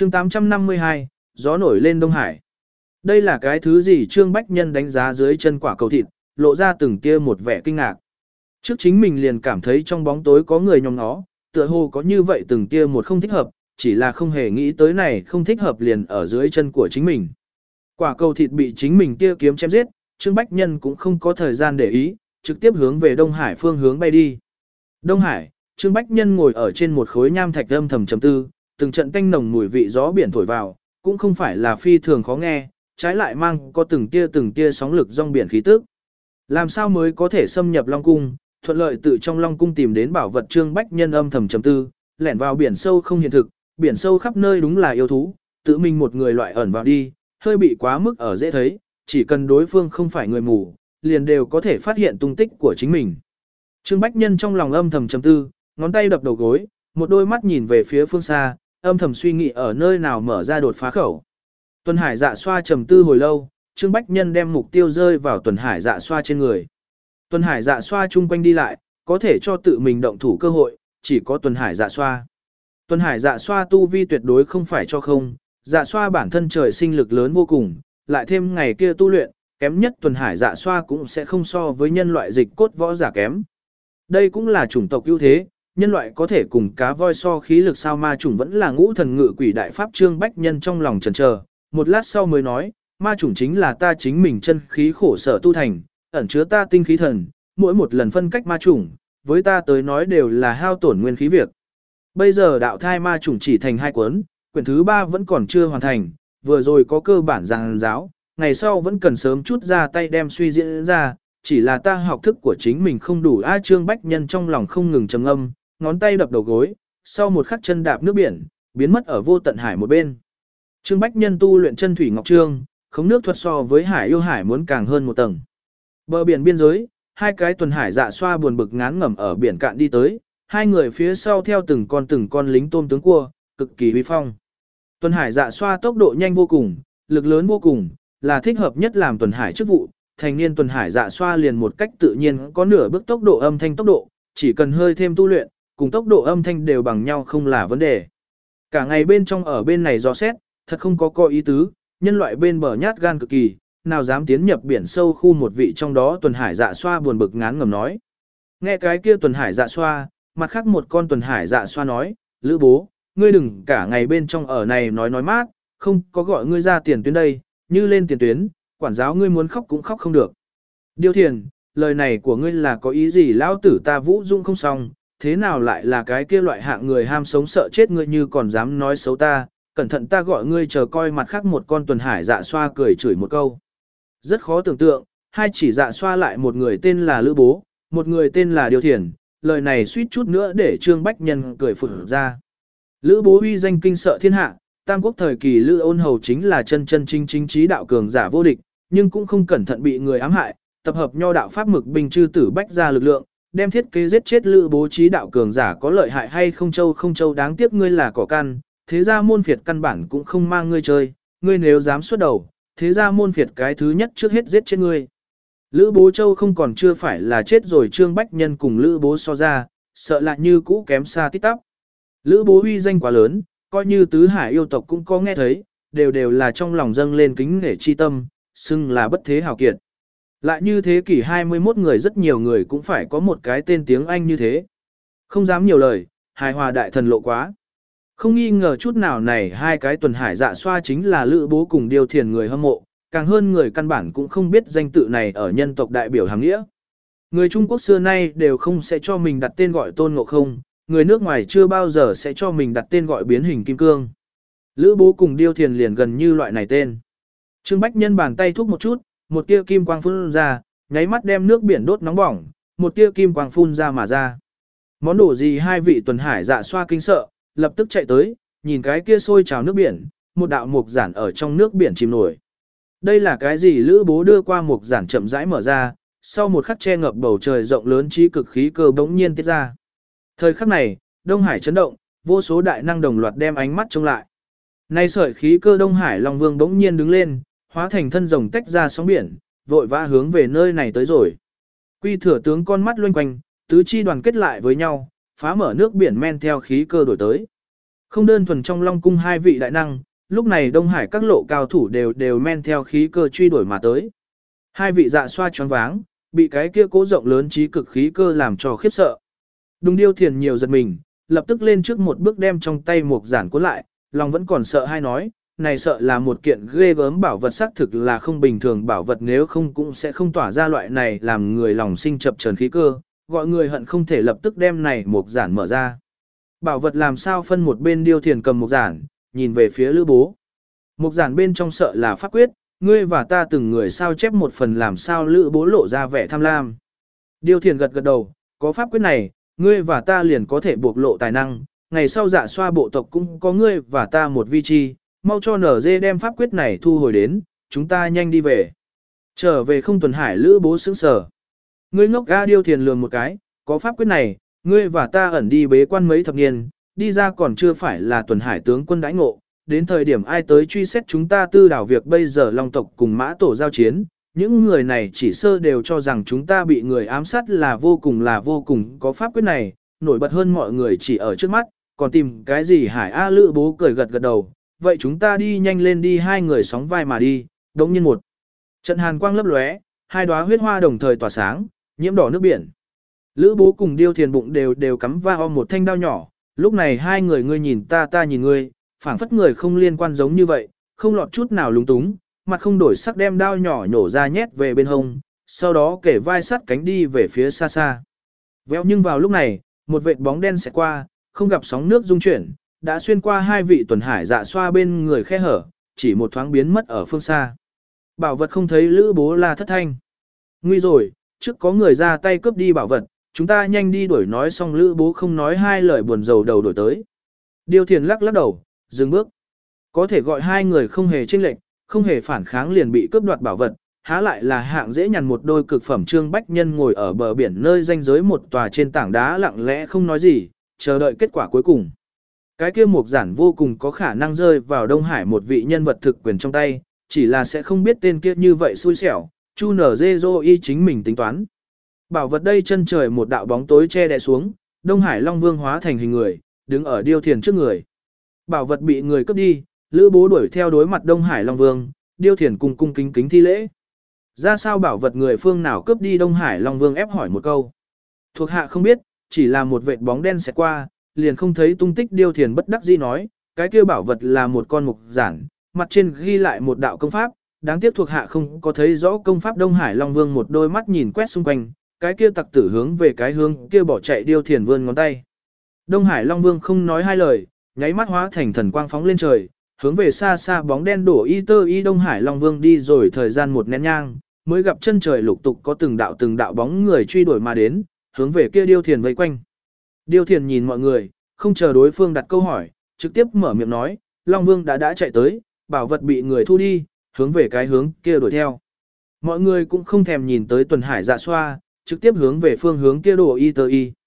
chương 852, gió nổi lên Đông Hải. Đây là cái thứ gì? Trương Bách Nhân đánh giá dưới chân quả cầu thịt, lộ ra từng tia một vẻ kinh ngạc. Trước chính mình liền cảm thấy trong bóng tối có người nhòm nó, tựa hồ có như vậy từng tia một không thích hợp, chỉ là không hề nghĩ tới này không thích hợp liền ở dưới chân của chính mình. Quả cầu thịt bị chính mình tia kiếm chém giết, Trương Bách Nhân cũng không có thời gian để ý, trực tiếp hướng về Đông Hải phương hướng bay đi. Đông Hải, Trương Bách Nhân ngồi ở trên một khối nham thạch âm thầm trầm tư, từng trận tanh nồng mùi vị gió biển thổi vào, cũng không phải là phi thường khó nghe, trái lại mang có từng tia sóng lực rong biển khí tức. Làm sao mới có thể xâm nhập Long Cung, thuận lợi tự trong Long Cung tìm đến bảo vật? Trương Bách Nhân âm thầm trầm tư, lẻn vào biển sâu không hiện thực, biển sâu khắp nơi đúng là yêu thú, tự mình một người loại ẩn vào đi, hơi bị quá mức ở dễ thấy, chỉ cần đối phương không phải người mù, liền đều có thể phát hiện tung tích của chính mình. Trương Bách Nhân trong lòng âm thầm trầm tư, ngón tay đập đầu gối, một đôi mắt nhìn về phía phương xa, âm thầm suy nghĩ ở nơi nào mở ra đột phá khẩu. Tuần Hải Dạ Xoa trầm tư hồi lâu, Trương Bách Nhân đem mục tiêu rơi vào Tuần Hải Dạ Xoa trên người. Tuần Hải Dạ Xoa chung quanh đi lại, có thể cho tự mình động thủ cơ hội, chỉ có Tuần Hải Dạ Xoa. Tuần Hải Dạ Xoa tu vi tuyệt đối không phải cho không, Dạ Xoa bản thân trời sinh lực lớn vô cùng, lại thêm ngày kia tu luyện, kém nhất Tuần Hải Dạ Xoa cũng sẽ không so với nhân loại dịch cốt võ giả kém. Đây cũng là chủng tộc ưu thế, nhân loại có thể cùng cá voi so khí lực sao ma chủng vẫn là ngũ thần ngự quỷ đại pháp. Trương Bách Nhân trong lòng chần chờ, một lát sau mới nói, ma chủng chính là ta chính mình chân khí khổ sở tu thành, ẩn chứa ta tinh khí thần, mỗi một lần phân cách ma chủng, với ta tới nói đều là hao tổn nguyên khí việc. Bây giờ đạo thai ma chủng chỉ thành 2 cuốn, quyển thứ 3 vẫn còn chưa hoàn thành, vừa rồi có cơ bản giảng giáo, ngày sau vẫn cần sớm chút ra tay đem suy diễn ra, chỉ là ta học thức của chính mình không đủ. Trương Bách Nhân trong lòng không ngừng trầm âm, ngón tay đập đầu gối, sau một khắc chân đạp nước biển, biến mất ở vô tận hải một bên. Trương Bách Nhân tu luyện chân thủy ngọc trương, khống nước thuật so với hải yêu hải muốn càng hơn một tầng. Bờ biển biên giới, 2 cái Tuần Hải Dạ Xoa buồn bực ngán ngẩm ở biển cạn đi tới, 2 người phía sau theo từng con lính tôm tướng cua, cực kỳ uy phong. Tuần Hải Dạ Xoa tốc độ nhanh vô cùng, lực lớn vô cùng, là thích hợp nhất làm Tuần Hải chức vụ. Thành niên Tuần Hải Dạ Xoa liền một cách tự nhiên có nửa bước tốc độ âm thanh tốc độ, chỉ cần hơi thêm tu luyện, cùng tốc độ âm thanh đều bằng nhau không là vấn đề. Cả ngày bên trong ở bên này dò xét, thật không có ý tứ, nhân loại bên bờ nhát gan cực kỳ, nào dám tiến nhập biển sâu khu. Một vị trong đó Tuần Hải Dạ Xoa buồn bực ngán ngẩm nói. Nghe cái kia Tuần Hải Dạ Xoa, mặt khác một con Tuần Hải Dạ Xoa nói, Lữ bố, ngươi đừng cả ngày bên trong ở này nói mát, không có gọi ngươi ra tiền tuyến đây, như lên tiền tuyến, quản giáo ngươi muốn khóc cũng khóc không được. Điêu Thiền, lời này của ngươi là có ý gì? Lão tử ta Vũ Dung không xong, thế nào lại là cái kia loại hạng người ham sống sợ chết ngươi như còn dám nói xấu ta, cẩn thận ta gọi ngươi chờ coi. Mặt khác một con Tuần Hải Dạ Xoa cười chửi một câu. Rất khó tưởng tượng, 2 chỉ Dạ Xoa lại một người tên là Lữ bố, một người tên là Điêu Thiền, lời này suýt chút nữa để Trương Bách Nhân cười phụt ra. Lữ bố uy danh kinh sợ thiên hạ, Tam Quốc thời kỳ Lữ Ôn Hầu chính là chân chính trí đạo cường giả vô địch, nhưng cũng không cẩn thận bị người ám hại, tập hợp nho đạo pháp mực binh chư tử bách ra lực lượng, đem thiết kế giết chết Lữ bố trí đạo cường giả. có lợi hại hay không châu, đáng tiếc ngươi là cỏ căn, thế ra môn phiệt căn bản cũng không mang ngươi chơi, ngươi nếu dám xuất đầu, thế ra môn phiệt cái thứ nhất trước hết giết chết ngươi. Lữ bố châu không còn chưa phải là chết rồi. Trương Bách Nhân cùng Lữ bố so ra, sợ lại như cũ kém xa tít tắp. Lữ bố uy danh quá lớn, coi như tứ hải yêu tộc cũng có nghe thấy, đều là trong lòng dâng lên kính nể chi tâm, xưng là bất thế hào kiệt. Lại như thế kỷ 21 người rất nhiều người cũng phải có một cái tên tiếng Anh như thế. Không dám nhiều lời, hài hòa đại thần lộ quá. Không nghi ngờ chút nào này 2 cái Tuần Hải Dạ Xoa chính là Lữ bố cùng Điêu Thiền người hâm mộ, càng hơn người căn bản cũng không biết danh tự này ở nhân tộc đại biểu hàm nghĩa. Người Trung Quốc xưa nay đều không sẽ cho mình đặt tên gọi Tôn Ngộ Không, người nước ngoài chưa bao giờ sẽ cho mình đặt tên gọi biến hình kim cương. Lữ bố cùng Điêu Thiền liền gần như loại này tên. Trương Bách Nhân bàn tay thúc một chút, một tia kim quang phun ra, nháy mắt đem nước biển đốt nóng bỏng, một tia kim quang phun ra mà ra. Món đồ gì? 2 vị Tuần Hải Dạ Xoa kinh sợ, lập tức chạy tới, nhìn cái kia sôi trào nước biển, một đạo mục giản ở trong nước biển chìm nổi. Đây là cái gì? Lữ bố đưa qua mục giản chậm rãi mở ra, sau một khắc che ngập bầu trời rộng lớn trí cực khí cơ bỗng nhiên tiết ra. Thời khắc này, Đông Hải chấn động, vô số đại năng đồng loạt đem ánh mắt trông lại. Nay sợi khí cơ Đông Hải Long Vương bỗng nhiên đứng lên, hóa thành thân rồng tách ra sóng biển, vội vã hướng về nơi này tới rồi. Quy Thừa tướng con mắt loanh quanh, tứ chi đoàn kết lại với nhau, phá mở nước biển men theo khí cơ đổi tới. Không đơn thuần trong Long cung hai vị đại năng, lúc này Đông Hải các lộ cao thủ đều men theo khí cơ truy đuổi mà tới. Hai vị dạ xoa choáng váng, bị cái kia cố rộng lớn trí cực khí cơ làm cho khiếp sợ. Đùng Điêu Thiền nhiều giật mình, lập tức lên trước một bước đem trong tay một giản cuốn lại, lòng vẫn còn sợ hay nói, này sợ là một kiện ghê gớm bảo vật, xác thực là không bình thường bảo vật, nếu không cũng sẽ không tỏa ra loại này làm người lòng sinh chập chờn khí cơ, gọi người hận không thể lập tức đem này một giản mở ra. Bảo vật làm sao phân, một bên Điêu Thiền cầm một giản, nhìn về phía Lữ Bố. Một giản bên trong sợ là pháp quyết, ngươi và ta từng người sao chép một phần, làm sao Lữ Bố lộ ra vẻ tham lam. Điêu Thiền gật gật đầu, có pháp quyết này, ngươi và ta liền có thể bộc lộ tài năng, ngày sau dạ xoa bộ tộc cũng có ngươi và ta một vi chi, mau cho nở dê đem pháp quyết này thu hồi đến, chúng ta nhanh đi về. Trở về không Tuần Hải Lữ Bố sững sờ. Ngươi ngốc ga, Điêu Thiền lườm một cái, có pháp quyết này, ngươi và ta ẩn đi bế quan mấy thập niên, đi ra còn chưa phải là Tuần Hải tướng quân đãi ngộ, đến thời điểm ai tới truy xét chúng ta tư đảo việc bây giờ Long tộc cùng Mã tổ giao chiến, những người này chỉ sơ đều cho rằng chúng ta bị người ám sát là vô cùng có pháp quyết này, nổi bật hơn mọi người chỉ ở trước mắt, còn tìm cái gì Hải A. Lữ Bố cười gật gật đầu, vậy chúng ta đi nhanh lên đi, hai người sóng vai mà đi, đống nhiên một trận hàn quang lấp lóe, hai đóa huyết hoa đồng thời tỏa sáng, nhiễm đỏ nước biển. Lữ Bố cùng Điêu Thiền bụng đều cắm vào một thanh đao nhỏ, lúc này hai người ngươi nhìn ta, ta nhìn ngươi, phảng phất người không liên quan giống như vậy, không lọt chút nào lúng túng, mặt không đổi sắc đem đao nhỏ nhổ ra nhét về bên hông, sau đó kể vai sát cánh đi về phía xa xa. Véo, nhưng vào lúc này, một vệt bóng đen sẽ qua, không gặp sóng nước rung chuyển, đã xuyên qua hai vị Tuần Hải dạ xoa bên người khe hở, chỉ một thoáng biến mất ở phương xa. Bảo vật không thấy, Lữ Bố la thất thanh. Nguy rồi, trước có người ra tay cướp đi bảo vật, chúng ta nhanh đi đuổi, nói xong Lữ Bố không nói hai lời buồn rầu đầu đổi tới. Điêu Thiền lắc lắc đầu, dừng bước. Có thể gọi hai người không hề chênh lệch, không hề phản kháng liền bị cướp đoạt bảo vật, há lại là hạng dễ nhằn. Một đôi cực phẩm Trương Bách Nhân ngồi ở bờ biển nơi ranh giới một tòa trên tảng đá lặng lẽ không nói gì, chờ đợi kết quả cuối cùng. Cái kia mục giản vô cùng có khả năng rơi vào Đông Hải một vị nhân vật thực quyền trong tay, chỉ là sẽ không biết tên kia như vậy xui xẻo, Chu Nở Dê Dô y chính mình tính toán. Bảo vật đây, chân trời một đạo bóng tối che đè xuống, Đông Hải Long Vương hóa thành hình người, đứng ở Điêu Thiền trước người. Bảo vật bị người cướp đi, Lữ Bố đuổi theo đối mặt Đông Hải Long Vương, Điêu Thiền cung cung kính kính thi lễ. Ra sao bảo vật người phương nào cướp đi, Đông Hải Long Vương ép hỏi một câu. Thuộc hạ không biết, chỉ là một vệt bóng đen xẹt qua, liền không thấy tung tích. Điêu Thiền bất đắc dĩ nói, cái kia bảo vật là một con mục giản, mặt trên ghi lại một đạo công pháp, đáng tiếc thuộc hạ không có thấy rõ công pháp. Đông Hải Long Vương một đôi mắt nhìn quét xung quanh, cái kia tặc tử hướng về cái hướng kia bỏ chạy. Điêu Thiền vươn ngón tay. Đông Hải Long Vương không nói hai lời, nháy mắt hóa thành thần quang phóng lên trời, hướng về xa xa bóng đen đổ y tơ y. Đông Hải Long Vương đi rồi thời gian một nén nhang, mới gặp chân trời lục tục có từng đạo bóng người truy đuổi mà đến, hướng về kia Điêu Thiền vây quanh. Điêu Thiền nhìn mọi người, không chờ đối phương đặt câu hỏi, trực tiếp mở miệng nói, Long Vương đã chạy tới, bảo vật bị người thu đi, hướng về cái hướng kia đuổi theo. Mọi người cũng không thèm nhìn tới Tuần Hải dạ xoa, trực tiếp hướng về phương hướng kia đổ y tơ y.